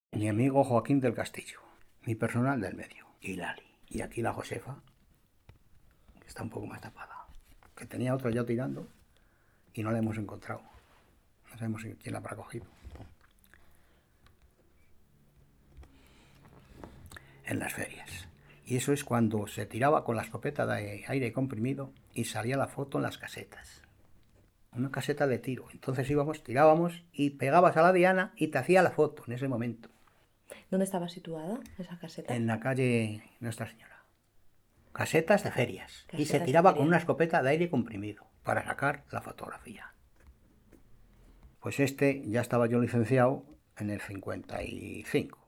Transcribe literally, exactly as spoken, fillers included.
mi amigo Joaquín del Castillo, mi personal del medio, y Lali. Y aquí la Josefa, que está un poco más tapada, que tenía otro ya tirando y no la hemos encontrado. No sabemos quién la habrá cogido. En las ferias. Y eso es cuando se tiraba con la escopeta de aire comprimido y salía la foto en las casetas. Una caseta de tiro. Entonces íbamos, tirábamos y pegabas a la diana y te hacía la foto en ese momento. ¿Dónde estaba situada esa caseta? En la calle Nuestra Señora. Casetas de ferias. Casetas Y se de tiraba feria. con una escopeta de aire comprimido para sacar la fotografía. Pues este ya estaba yo licenciado en el cincuenta y cinco.